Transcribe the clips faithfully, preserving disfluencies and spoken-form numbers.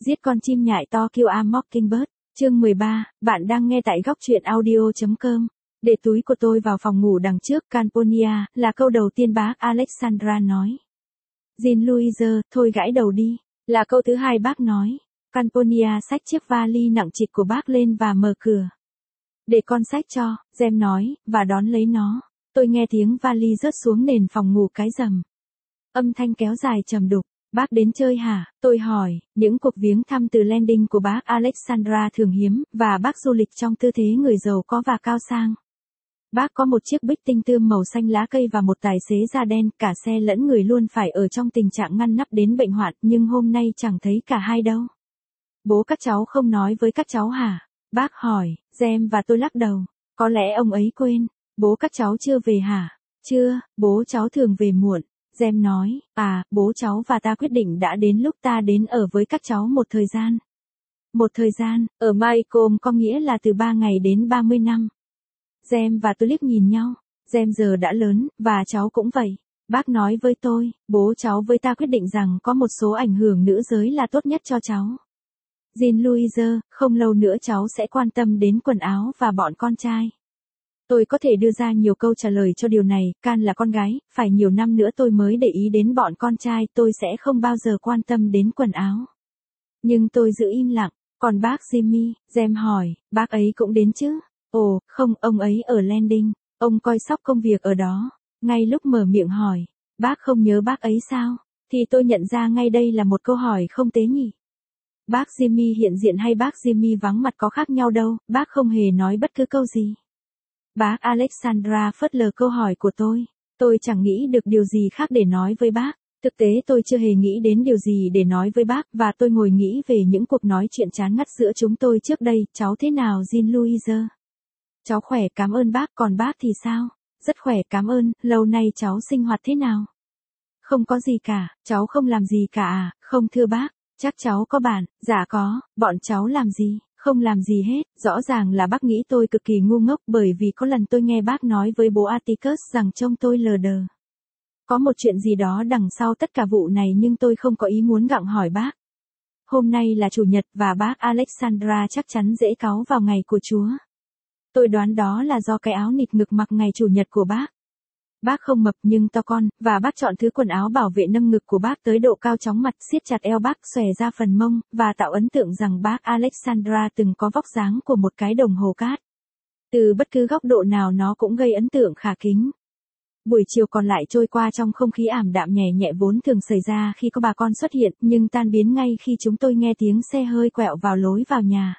Giết con chim nhại to kill a mockingbird. Chương mười ba, bạn đang nghe tại góc truyện audio.com. Để túi của tôi vào phòng ngủ đằng trước Calpurnia, là câu đầu tiên bác Alexandra nói. Jean-Louise, thôi gãi đầu đi, là câu thứ hai bác nói. Calpurnia xách chiếc vali nặng trịch của bác lên và mở cửa. Để con xách cho, Gem nói, và đón lấy nó. Tôi nghe tiếng vali rớt xuống nền phòng ngủ cái rầm. Âm thanh kéo dài trầm đục. Bác đến chơi hả? Tôi hỏi, những cuộc viếng thăm từ landing của bác Alexandra thường hiếm, và bác du lịch trong tư thế người giàu có và cao sang. Bác có một chiếc bích tinh tươm màu xanh lá cây và một tài xế da đen, cả xe lẫn người luôn phải ở trong tình trạng ngăn nắp đến bệnh hoạn, nhưng hôm nay chẳng thấy cả hai đâu. Bố các cháu không nói với các cháu hả? Bác hỏi, Gem và tôi lắc đầu. Có lẽ ông ấy quên. Bố các cháu chưa về hả? Chưa, bố cháu thường về muộn. Gem nói, à, bố cháu và ta quyết định đã đến lúc ta đến ở với các cháu một thời gian. Một thời gian, ở Maycomb có nghĩa là từ ba ngày đến ba mươi năm. Gem và tôi liếc nhìn nhau. Gem giờ đã lớn, và cháu cũng vậy. Bác nói với tôi, bố cháu với ta quyết định rằng có một số ảnh hưởng nữ giới là tốt nhất cho cháu. Jean-Louise, không lâu nữa cháu sẽ quan tâm đến quần áo và bọn con trai. Tôi có thể đưa ra nhiều câu trả lời cho điều này, Can là con gái, phải nhiều năm nữa tôi mới để ý đến bọn con trai, tôi sẽ không bao giờ quan tâm đến quần áo. Nhưng tôi giữ im lặng, còn bác Jimmy, Gem hỏi, bác ấy cũng đến chứ? Ồ, không, ông ấy ở landing, ông coi sóc công việc ở đó. Ngay lúc mở miệng hỏi, bác không nhớ bác ấy sao? Thì tôi nhận ra ngay đây là một câu hỏi không tế nhị. Bác Jimmy hiện diện hay bác Jimmy vắng mặt có khác nhau đâu, bác không hề nói bất cứ câu gì. Bác Alexandra phớt lờ câu hỏi của tôi. Tôi chẳng nghĩ được điều gì khác để nói với bác. Thực tế tôi chưa hề nghĩ đến điều gì để nói với bác, và tôi ngồi nghĩ về những cuộc nói chuyện chán ngắt giữa chúng tôi trước đây. Cháu thế nào Jean-Louise? Cháu khỏe, cảm ơn bác, còn bác thì sao? Rất khỏe, cảm ơn, lâu nay cháu sinh hoạt thế nào? Không có gì cả, cháu không làm gì cả à? Không thưa bác, chắc cháu có bạn. Dạ có, bọn cháu làm gì? Không làm gì hết, rõ ràng là bác nghĩ tôi cực kỳ ngu ngốc bởi vì có lần tôi nghe bác nói với bố Atticus rằng trông tôi lờ đờ. Có một chuyện gì đó đằng sau tất cả vụ này nhưng tôi không có ý muốn gặng hỏi bác. Hôm nay là Chủ nhật và bác Alexandra chắc chắn dễ cáu vào ngày của Chúa. Tôi đoán đó là do cái áo nịt ngực mặc ngày Chủ nhật của bác. Bác không mập nhưng to con, và bác chọn thứ quần áo bảo vệ nâng ngực của bác tới độ cao chóng mặt, siết chặt eo bác, xòe ra phần mông, và tạo ấn tượng rằng bác Alexandra từng có vóc dáng của một cái đồng hồ cát. Từ bất cứ góc độ nào nó cũng gây ấn tượng khả kính. Buổi chiều còn lại trôi qua trong không khí ảm đạm nhẹ nhẹ vốn thường xảy ra khi có bà con xuất hiện, nhưng tan biến ngay khi chúng tôi nghe tiếng xe hơi quẹo vào lối vào nhà.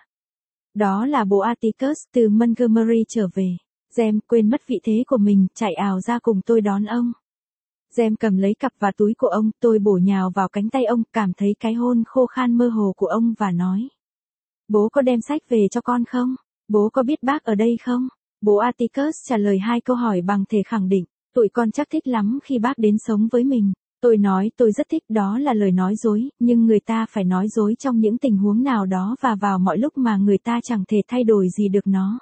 Đó là bố Atticus từ Montgomery trở về. Gem quên mất vị thế của mình, chạy ào ra cùng tôi đón ông. Gem cầm lấy cặp và túi của ông, tôi bổ nhào vào cánh tay ông, cảm thấy cái hôn khô khan mơ hồ của ông và nói. Bố có đem sách về cho con không? Bố có biết bác ở đây không? Bố Atticus trả lời hai câu hỏi bằng thể khẳng định. Tụi con chắc thích lắm khi bác đến sống với mình. Tôi nói tôi rất thích, đó là lời nói dối, nhưng người ta phải nói dối trong những tình huống nào đó và vào mọi lúc mà người ta chẳng thể thay đổi gì được nó.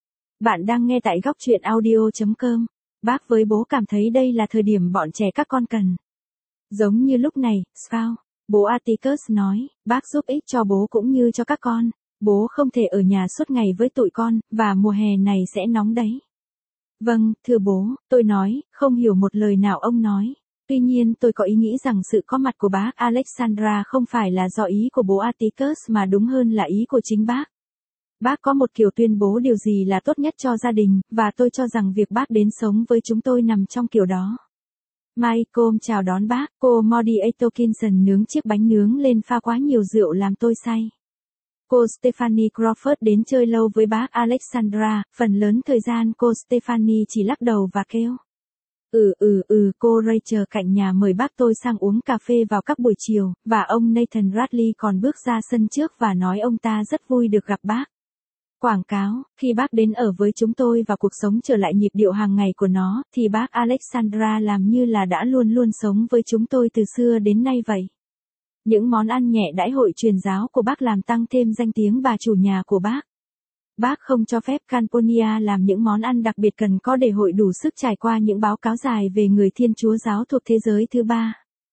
Bạn đang nghe tại góc truyện audio.com. Bác với bố cảm thấy đây là thời điểm bọn trẻ các con cần. Giống như lúc này, Scout, bố Atticus nói, bác giúp ích cho bố cũng như cho các con. Bố không thể ở nhà suốt ngày với tụi con, và mùa hè này sẽ nóng đấy. Vâng, thưa bố, tôi nói, không hiểu một lời nào ông nói. Tuy nhiên tôi có ý nghĩ rằng sự có mặt của bác Alexandra không phải là do ý của bố Atticus mà đúng hơn là ý của chính bác. Bác có một kiểu tuyên bố điều gì là tốt nhất cho gia đình, và tôi cho rằng việc bác đến sống với chúng tôi nằm trong kiểu đó. Maycomb chào đón bác, cô Maudie Atkinson nướng chiếc bánh nướng lên pha quá nhiều rượu làm tôi say. Cô Stephanie Crawford đến chơi lâu với bác Alexandra, phần lớn thời gian cô Stephanie chỉ lắc đầu và kêu. Ừ ừ ừ cô Rachel cạnh nhà mời bác tôi sang uống cà phê vào các buổi chiều, và ông Nathan Radley còn bước ra sân trước và nói ông ta rất vui được gặp bác. Quảng cáo, khi bác đến ở với chúng tôi và cuộc sống trở lại nhịp điệu hàng ngày của nó, thì bác Alexandra làm như là đã luôn luôn sống với chúng tôi từ xưa đến nay vậy. Những món ăn nhẹ đãi hội truyền giáo của bác làm tăng thêm danh tiếng bà chủ nhà của bác. Bác không cho phép Calpurnia làm những món ăn đặc biệt cần có để hội đủ sức trải qua những báo cáo dài về người Thiên Chúa giáo thuộc thế giới thứ ba.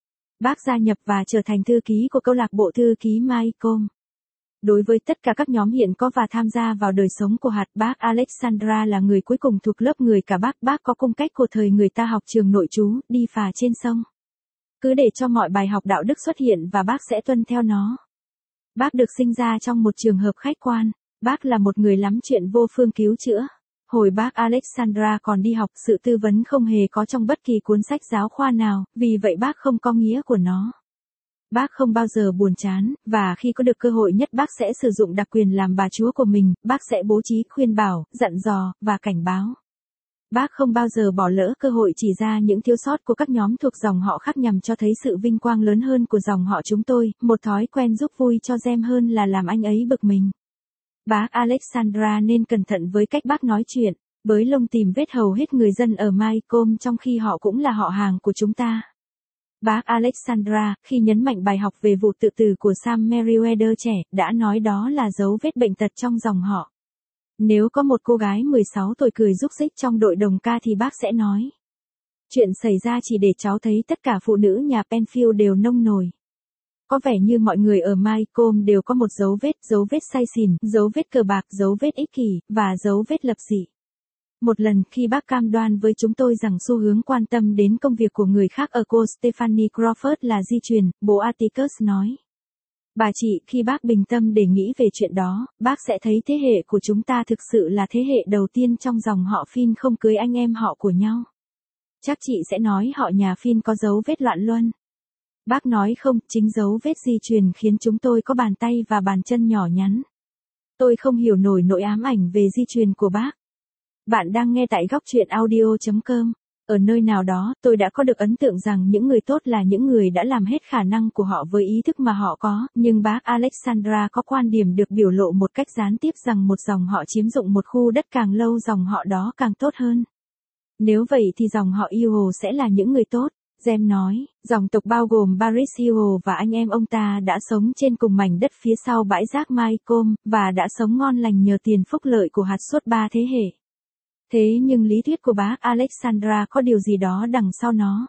Bác gia nhập và trở thành thư ký của câu lạc bộ thư ký Mycomb. Đối với tất cả các nhóm hiện có và tham gia vào đời sống của hạt, bác Alexandra là người cuối cùng thuộc lớp người cả bác. Bác có cung cách của thời người ta học trường nội trú, đi phà trên sông. Cứ để cho mọi bài học đạo đức xuất hiện và bác sẽ tuân theo nó. Bác được sinh ra trong một trường hợp khách quan. Bác là một người lắm chuyện vô phương cứu chữa. Hồi bác Alexandra còn đi học, sự tư vấn không hề có trong bất kỳ cuốn sách giáo khoa nào, vì vậy bác không có nghĩa của nó. Bác không bao giờ buồn chán, và khi có được cơ hội nhất bác sẽ sử dụng đặc quyền làm bà chúa của mình, bác sẽ bố trí, khuyên bảo, dặn dò, và cảnh báo. Bác không bao giờ bỏ lỡ cơ hội chỉ ra những thiếu sót của các nhóm thuộc dòng họ khác nhằm cho thấy sự vinh quang lớn hơn của dòng họ chúng tôi, một thói quen giúp vui cho Gem hơn là làm anh ấy bực mình. Bác Alexandra nên cẩn thận với cách bác nói chuyện, bới lông tìm vết hầu hết người dân ở Mycomb trong khi họ cũng là họ hàng của chúng ta. Bác Alexandra, khi nhấn mạnh bài học về vụ tự tử của Sam Meriwether trẻ, đã nói đó là dấu vết bệnh tật trong dòng họ. Nếu có một cô gái mười sáu tuổi cười rúc rích trong đội đồng ca thì bác sẽ nói. Chuyện xảy ra chỉ để cháu thấy tất cả phụ nữ nhà Penfield đều nông nổi. Có vẻ như mọi người ở Mycomb đều có một dấu vết, dấu vết say xỉn, dấu vết cờ bạc, dấu vết ích kỷ, và dấu vết lập dị. Một lần khi bác cam đoan với chúng tôi rằng xu hướng quan tâm đến công việc của người khác ở cô Stephanie Crawford là di truyền, bố Atticus nói. Bà chị, khi bác bình tâm để nghĩ về chuyện đó, bác sẽ thấy thế hệ của chúng ta thực sự là thế hệ đầu tiên trong dòng họ Phin không cưới anh em họ của nhau. Chắc chị sẽ nói họ nhà Phin có dấu vết loạn luân. Bác nói không, chính dấu vết di truyền khiến chúng tôi có bàn tay và bàn chân nhỏ nhắn. Tôi không hiểu nổi nỗi ám ảnh về di truyền của bác. Bạn đang nghe tại góc chuyện audio chấm com. Ở nơi nào đó, tôi đã có được ấn tượng rằng những người tốt là những người đã làm hết khả năng của họ với ý thức mà họ có, nhưng bác Alexandra có quan điểm được biểu lộ một cách gián tiếp rằng một dòng họ chiếm dụng một khu đất càng lâu dòng họ đó càng tốt hơn. Nếu vậy thì dòng họ Ewell sẽ là những người tốt. Gem nói, dòng tộc bao gồm Baris Ewell và anh em ông ta đã sống trên cùng mảnh đất phía sau bãi rác Mycomb, và đã sống ngon lành nhờ tiền phúc lợi của hạt suốt ba thế hệ. Thế nhưng lý thuyết của bác Alexandra có điều gì đó đằng sau nó.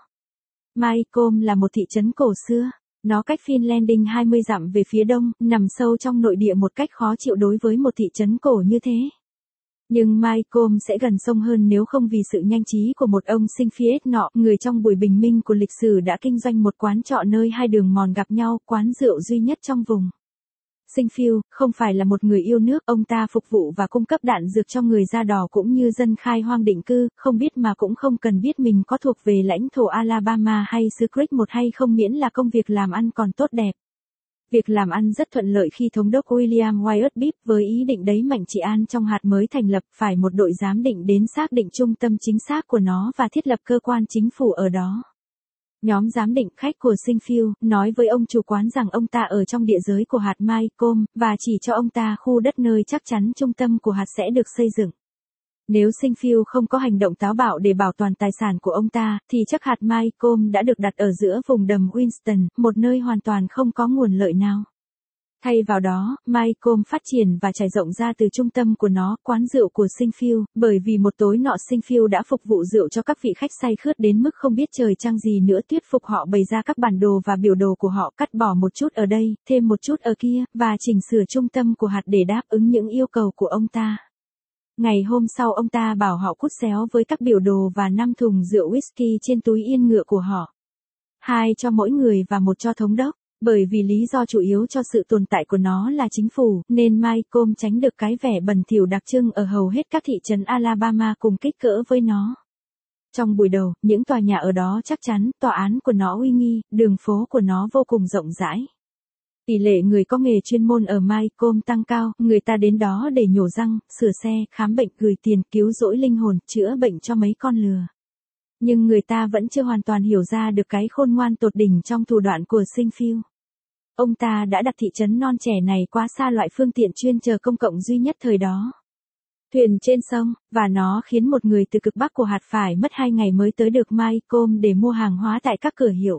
Mycomb là một thị trấn cổ xưa. Nó cách Phin Landing hai mươi dặm về phía đông, nằm sâu trong nội địa một cách khó chịu đối với một thị trấn cổ như thế. Nhưng Mycomb sẽ gần sông hơn nếu không vì sự nhanh trí của một ông Sinfield nọ, người trong buổi bình minh của lịch sử đã kinh doanh một quán trọ nơi hai đường mòn gặp nhau, quán rượu duy nhất trong vùng. Sinfield không phải là một người yêu nước, ông ta phục vụ và cung cấp đạn dược cho người da đỏ cũng như dân khai hoang định cư, không biết mà cũng không cần biết mình có thuộc về lãnh thổ Alabama hay xứ Creek một hay không, miễn là công việc làm ăn còn tốt đẹp. Việc làm ăn rất thuận lợi khi thống đốc William Wyatt Bibb với ý định đẩy mạnh trị an trong hạt mới thành lập phải một đội giám định đến xác định trung tâm chính xác của nó và thiết lập cơ quan chính phủ ở đó. Nhóm giám định khách của Sinfield nói với ông chủ quán rằng ông ta ở trong địa giới của hạt Mycomb và chỉ cho ông ta khu đất nơi chắc chắn trung tâm của hạt sẽ được xây dựng. Nếu Sinfield không có hành động táo bạo để bảo toàn tài sản của ông ta, thì chắc hạt Mycomb đã được đặt ở giữa vùng đầm Winston, một nơi hoàn toàn không có nguồn lợi nào. Thay vào đó, Mycomb phát triển và trải rộng ra từ trung tâm của nó, quán rượu của Sinfield, bởi vì một tối nọ Sinfield đã phục vụ rượu cho các vị khách say khướt đến mức không biết trời trăng gì nữa, thuyết phục họ bày ra các bản đồ và biểu đồ của họ, cắt bỏ một chút ở đây, thêm một chút ở kia, và chỉnh sửa trung tâm của hạt để đáp ứng những yêu cầu của ông ta. Ngày hôm sau ông ta bảo họ cút xéo với các biểu đồ và năm thùng rượu whisky trên túi yên ngựa của họ. Hai cho mỗi người và một cho thống đốc. Bởi vì lý do chủ yếu cho sự tồn tại của nó là chính phủ, nên Mycomb tránh được cái vẻ bẩn thỉu đặc trưng ở hầu hết các thị trấn Alabama cùng kích cỡ với nó. Trong buổi đầu, những tòa nhà ở đó chắc chắn, tòa án của nó uy nghi, đường phố của nó vô cùng rộng rãi. Tỷ lệ người có nghề chuyên môn ở Mycomb tăng cao, người ta đến đó để nhổ răng, sửa xe, khám bệnh, gửi tiền, cứu rỗi linh hồn, chữa bệnh cho mấy con lừa. Nhưng người ta vẫn chưa hoàn toàn hiểu ra được cái khôn ngoan tột đỉnh trong thủ đoạn của Sinfield. Ông ta đã đặt thị trấn non trẻ này quá xa loại phương tiện chuyên chở công cộng duy nhất thời đó. Thuyền trên sông, và nó khiến một người từ cực bắc của hạt phải mất hai ngày mới tới được Mycomb để mua hàng hóa tại các cửa hiệu.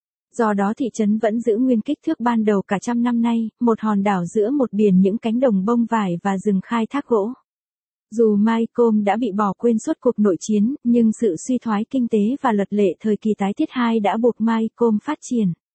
Do đó thị trấn vẫn giữ nguyên kích thước ban đầu cả trăm năm nay, một hòn đảo giữa một biển những cánh đồng bông vải và rừng khai thác gỗ. Dù Mycomb đã bị bỏ quên suốt cuộc nội chiến, nhưng sự suy thoái kinh tế và luật lệ thời kỳ tái thiết hai đã buộc Mycomb phát triển.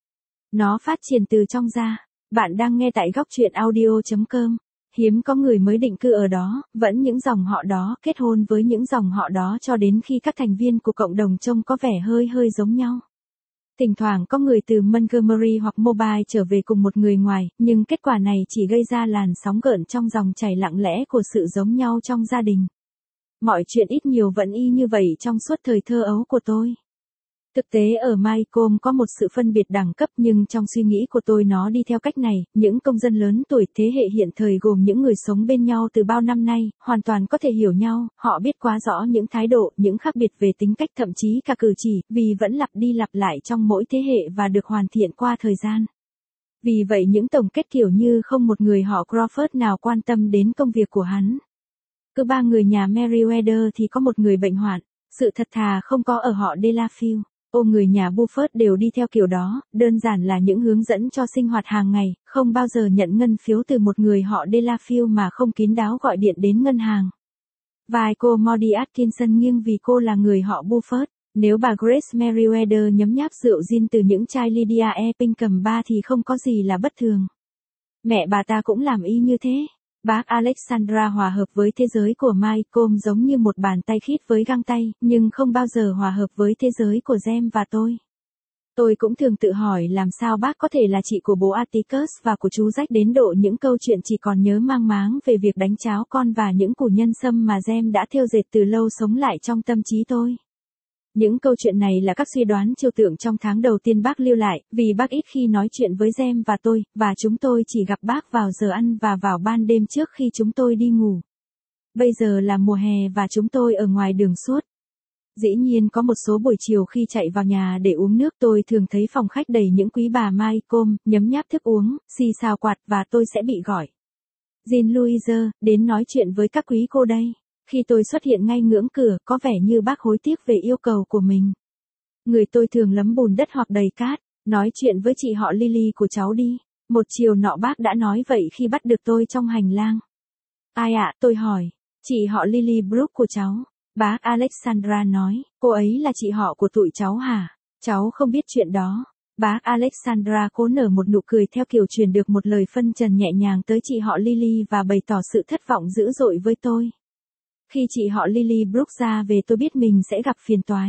Nó phát triển từ trong ra. Bạn đang nghe tại góc truyện audio.com. Hiếm có người mới định cư ở đó, vẫn những dòng họ đó kết hôn với những dòng họ đó cho đến khi các thành viên của cộng đồng trông có vẻ hơi hơi giống nhau. Thỉnh thoảng có người từ Montgomery hoặc Mobile trở về cùng một người ngoài, nhưng kết quả này chỉ gây ra làn sóng gợn trong dòng chảy lặng lẽ của sự giống nhau trong gia đình. Mọi chuyện ít nhiều vẫn y như vậy trong suốt thời thơ ấu của tôi. Thực tế ở Mycomb có một sự phân biệt đẳng cấp, nhưng trong suy nghĩ của tôi nó đi theo cách này: những công dân lớn tuổi thế hệ hiện thời gồm những người sống bên nhau từ bao năm nay, hoàn toàn có thể hiểu nhau, họ biết quá rõ những thái độ, những khác biệt về tính cách, thậm chí cả cử chỉ, vì vẫn lặp đi lặp lại trong mỗi thế hệ và được hoàn thiện qua thời gian. Vì vậy những tổng kết kiểu như không một người họ Crawford nào quan tâm đến công việc của hắn. Cứ ba người nhà Merriweather thì có một người bệnh hoạn, sự thật thà không có ở họ Delafield. Ô người nhà Buffett đều đi theo kiểu đó, đơn giản là những hướng dẫn cho sinh hoạt hàng ngày, không bao giờ nhận ngân phiếu từ một người họ Delafield mà không kín đáo gọi điện đến ngân hàng. Vai cô Maudie Atkinson nghiêng vì cô là người họ Buffett. Nếu bà Grace Merriweather nhấm nháp rượu gin từ những chai Lydia E. Pinkham ba thì không có gì là bất thường. Mẹ bà ta cũng làm y như thế. Bác Alexandra hòa hợp với thế giới của Mycomb giống như một bàn tay khít với găng tay, nhưng không bao giờ hòa hợp với thế giới của Jem và tôi. Tôi cũng thường tự hỏi làm sao bác có thể là chị của bố Atticus và của chú Jack đến độ những câu chuyện chỉ còn nhớ mang máng về việc đánh cháo con và những củ nhân sâm mà Jem đã thêu dệt từ lâu sống lại trong tâm trí tôi. Những câu chuyện này là các suy đoán trừu tượng trong tháng đầu tiên bác lưu lại, vì bác ít khi nói chuyện với Jem và tôi, và chúng tôi chỉ gặp bác vào giờ ăn và vào ban đêm trước khi chúng tôi đi ngủ. Bây giờ là mùa hè và chúng tôi ở ngoài đường suốt. Dĩ nhiên có một số buổi chiều khi chạy vào nhà để uống nước tôi thường thấy phòng khách đầy những quý bà Mycomb, nhấm nháp thức uống, xì xào quạt và tôi sẽ bị gọi. Jean Louise, đến nói chuyện với các quý cô đây. Khi tôi xuất hiện ngay ngưỡng cửa, có vẻ như bác hối tiếc về yêu cầu của mình. Người tôi thường lấm bùn đất hoặc đầy cát, nói chuyện với chị họ Lily của cháu đi. Một chiều nọ bác đã nói vậy khi bắt được tôi trong hành lang. Ai ạ, tôi hỏi. Chị họ Lily Brooke của cháu. Bác Alexandra nói, cô ấy là chị họ của tụi cháu hả? Cháu không biết chuyện đó. Bác Alexandra cố nở một nụ cười theo kiểu truyền được một lời phân trần nhẹ nhàng tới chị họ Lily và bày tỏ sự thất vọng dữ dội với tôi. Khi chị họ Lily Brooke ra về tôi biết mình sẽ gặp phiền toái.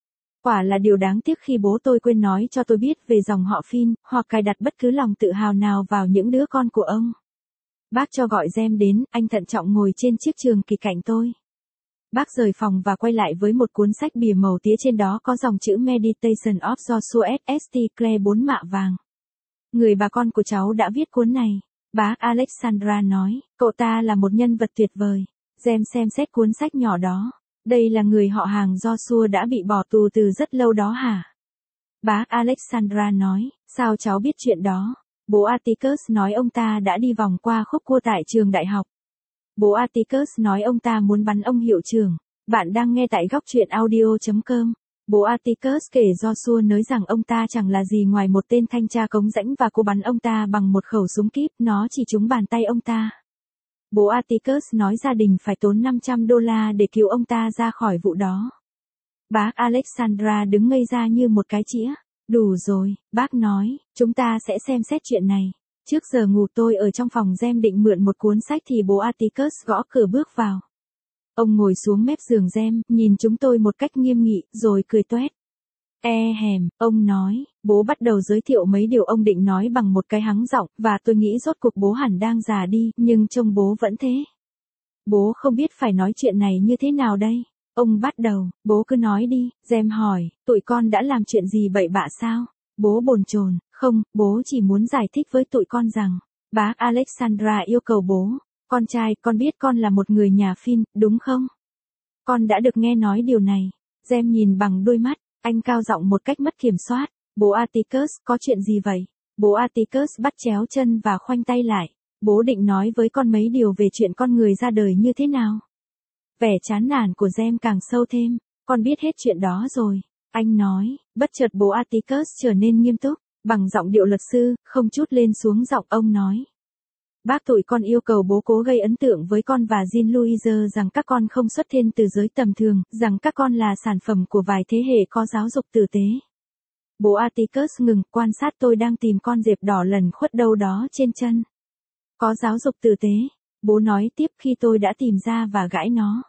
Quả là điều đáng tiếc khi bố tôi quên nói cho tôi biết về dòng họ Finn, hoặc cài đặt bất cứ lòng tự hào nào vào những đứa con của ông. Bác cho gọi Jem đến, anh thận trọng ngồi trên chiếc trường kỳ cạnh tôi. Bác rời phòng và quay lại với một cuốn sách bìa màu tía, trên đó có dòng chữ Meditation of Joshua S T Clare bốn mạ vàng. Người bà con của cháu đã viết cuốn này. Bác Alexandra nói, cậu ta là một nhân vật tuyệt vời. Jem xem xét cuốn sách nhỏ đó. Đây là người họ hàng Joshua đã bị bỏ tù từ rất lâu đó hả? Bác Alexandra nói, sao cháu biết chuyện đó? Bố Atticus nói ông ta đã đi vòng qua khúc cua tại trường đại học. Bố Atticus nói ông ta muốn bắn ông hiệu trưởng. Bạn đang nghe tại góc truyện audio.com. Bố Atticus kể Joshua nói rằng ông ta chẳng là gì ngoài một tên thanh tra cống rãnh và cô bắn ông ta bằng một khẩu súng kíp, nó chỉ trúng bàn tay ông ta. Bố Atticus nói gia đình phải tốn năm trăm đô la để cứu ông ta ra khỏi vụ đó. Bác Alexandra đứng ngây ra như một cái chĩa. Đủ rồi, bác nói, chúng ta sẽ xem xét chuyện này. Trước giờ ngủ tôi ở trong phòng Jem định mượn một cuốn sách thì bố Atticus gõ cửa bước vào. Ông ngồi xuống mép giường Jem, nhìn chúng tôi một cách nghiêm nghị, rồi cười toét. E hèm, ông nói, bố bắt đầu giới thiệu mấy điều ông định nói bằng một cái hắng giọng, và tôi nghĩ rốt cuộc bố hẳn đang già đi, nhưng trông bố vẫn thế. Bố không biết phải nói chuyện này như thế nào đây. Ông bắt đầu, bố cứ nói đi. Jem hỏi, tụi con đã làm chuyện gì bậy bạ sao? Bố bồn chồn, không, bố chỉ muốn giải thích với tụi con rằng, bác Alexandra yêu cầu bố, con trai, con biết con là một người nhà Finn, đúng không? Con đã được nghe nói điều này. Jem nhìn bằng đôi mắt, anh cao giọng một cách mất kiểm soát. Bố Atticus, có chuyện gì vậy? Bố Atticus bắt chéo chân và khoanh tay lại. Bố định nói với con mấy điều về chuyện con người ra đời như thế nào. Vẻ chán nản của Jem càng sâu thêm. Con biết hết chuyện đó rồi. Anh nói, bất chợt bố Atticus trở nên nghiêm túc, bằng giọng điệu luật sư, không chút lên xuống giọng ông nói. Bác tụi con yêu cầu bố cố gây ấn tượng với con và Jean Louise rằng các con không xuất thân từ giới tầm thường, rằng các con là sản phẩm của vài thế hệ có giáo dục tử tế. Bố Atticus ngừng, quan sát tôi đang tìm con dẹp đỏ lần khuất đâu đó trên chân. Có giáo dục tử tế, bố nói tiếp khi tôi đã tìm ra và gãi nó.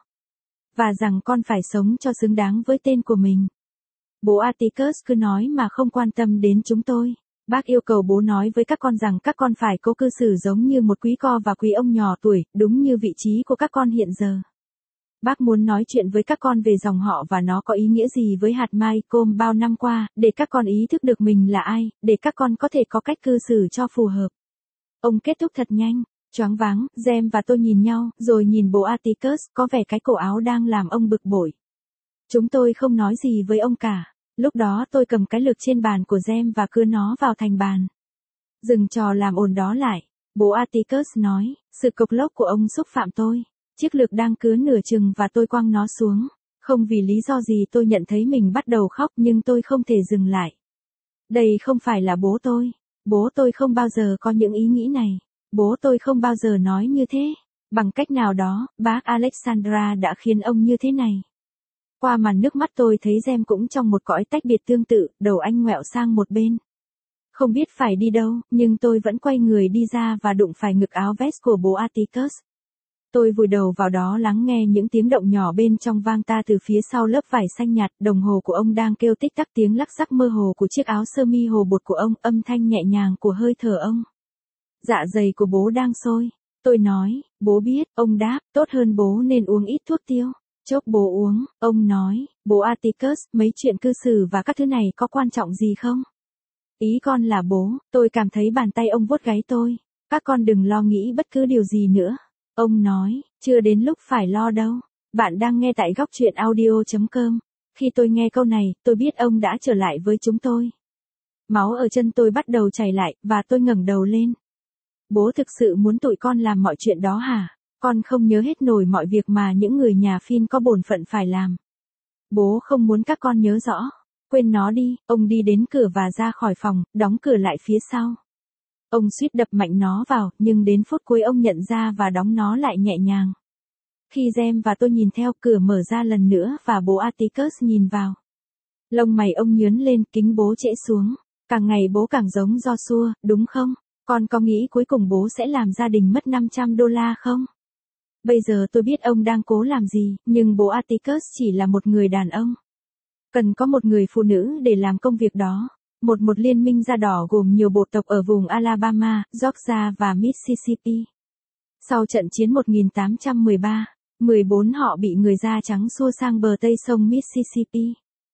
Và rằng con phải sống cho xứng đáng với tên của mình. Bố Atticus cứ nói mà không quan tâm đến chúng tôi. Bác yêu cầu bố nói với các con rằng các con phải cố cư xử giống như một quý co và quý ông nhỏ tuổi, đúng như vị trí của các con hiện giờ. Bác muốn nói chuyện với các con về dòng họ và nó có ý nghĩa gì với hạt Malcolm bao năm qua, để các con ý thức được mình là ai, để các con có thể có cách cư xử cho phù hợp. Ông kết thúc thật nhanh, choáng váng, Gem và tôi nhìn nhau, rồi nhìn bố Atticus, có vẻ cái cổ áo đang làm ông bực bội. Chúng tôi không nói gì với ông cả. Lúc đó tôi cầm cái lược trên bàn của Gem và cưa nó vào thành bàn. Dừng trò làm ồn đó lại, bố Atticus nói, sự cộc lốc của ông xúc phạm tôi. Chiếc lược đang cứa nửa chừng và tôi quăng nó xuống. Không vì lý do gì tôi nhận thấy mình bắt đầu khóc nhưng tôi không thể dừng lại. Đây không phải là bố tôi. Bố tôi không bao giờ có những ý nghĩ này. Bố tôi không bao giờ nói như thế. Bằng cách nào đó, bác Alexandra đã khiến ông như thế này. Qua màn nước mắt tôi thấy Gem cũng trong một cõi tách biệt tương tự, đầu anh ngoẹo sang một bên. Không biết phải đi đâu, nhưng tôi vẫn quay người đi ra và đụng phải ngực áo vest của bố Atticus. Tôi vùi đầu vào đó lắng nghe những tiếng động nhỏ bên trong vang ta từ phía sau lớp vải xanh nhạt, đồng hồ của ông đang kêu tích tắc, tiếng lắc rắc mơ hồ của chiếc áo sơ mi hồ bột của ông, âm thanh nhẹ nhàng của hơi thở ông. Dạ dày của bố đang sôi. Tôi nói, bố biết, ông đáp, tốt hơn bố nên uống ít thuốc tiêu. Chốc bố uống, ông nói, bố Atticus, mấy chuyện cư xử và các thứ này có quan trọng gì không? Ý con là bố, tôi cảm thấy bàn tay ông vuốt gáy tôi. Các con đừng lo nghĩ bất cứ điều gì nữa. Ông nói, chưa đến lúc phải lo đâu. Bạn đang nghe tại góc truyện audio chấm com. Khi tôi nghe câu này, tôi biết ông đã trở lại với chúng tôi. Máu ở chân tôi bắt đầu chảy lại, và tôi ngẩng đầu lên. Bố thực sự muốn tụi con làm mọi chuyện đó hả? Con không nhớ hết nổi mọi việc mà những người nhà Phin có bổn phận phải làm. Bố không muốn các con nhớ rõ. Quên nó đi, ông đi đến cửa và ra khỏi phòng, đóng cửa lại phía sau. Ông suýt đập mạnh nó vào, nhưng đến phút cuối ông nhận ra và đóng nó lại nhẹ nhàng. Khi Gem và tôi nhìn theo, cửa mở ra lần nữa và bố Atticus nhìn vào. Lông mày ông nhướn lên, kính bố trễ xuống. Càng ngày bố càng giống Joshua, đúng không? Con có nghĩ cuối cùng bố sẽ làm gia đình mất năm trăm đô la không? Bây giờ tôi biết ông đang cố làm gì, nhưng bố Atticus chỉ là một người đàn ông. Cần có một người phụ nữ để làm công việc đó. Một một liên minh da đỏ gồm nhiều bộ tộc ở vùng Alabama, Georgia và Mississippi. Sau trận chiến một nghìn tám trăm mười ba, mười bốn họ bị người da trắng xua sang bờ tây sông Mississippi.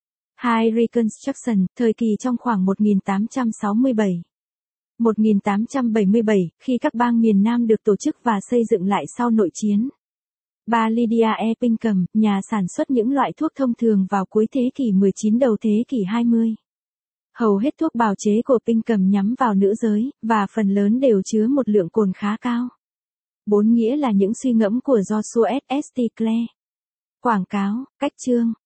hai Reconstruction, thời kỳ trong khoảng một nghìn tám trăm sáu mươi bảy. một nghìn tám trăm bảy mươi bảy, khi các bang miền Nam được tổ chức và xây dựng lại sau nội chiến. Bà Lydia E. Pinkham, nhà sản xuất những loại thuốc thông thường vào cuối thế kỷ mười chín đầu thế kỷ hai mươi. Hầu hết thuốc bào chế của Pinkham nhắm vào nữ giới, và phần lớn đều chứa một lượng cồn khá cao. Bốn nghĩa là những suy ngẫm của Joshua S. Stiglitz. Quảng cáo, cách chương.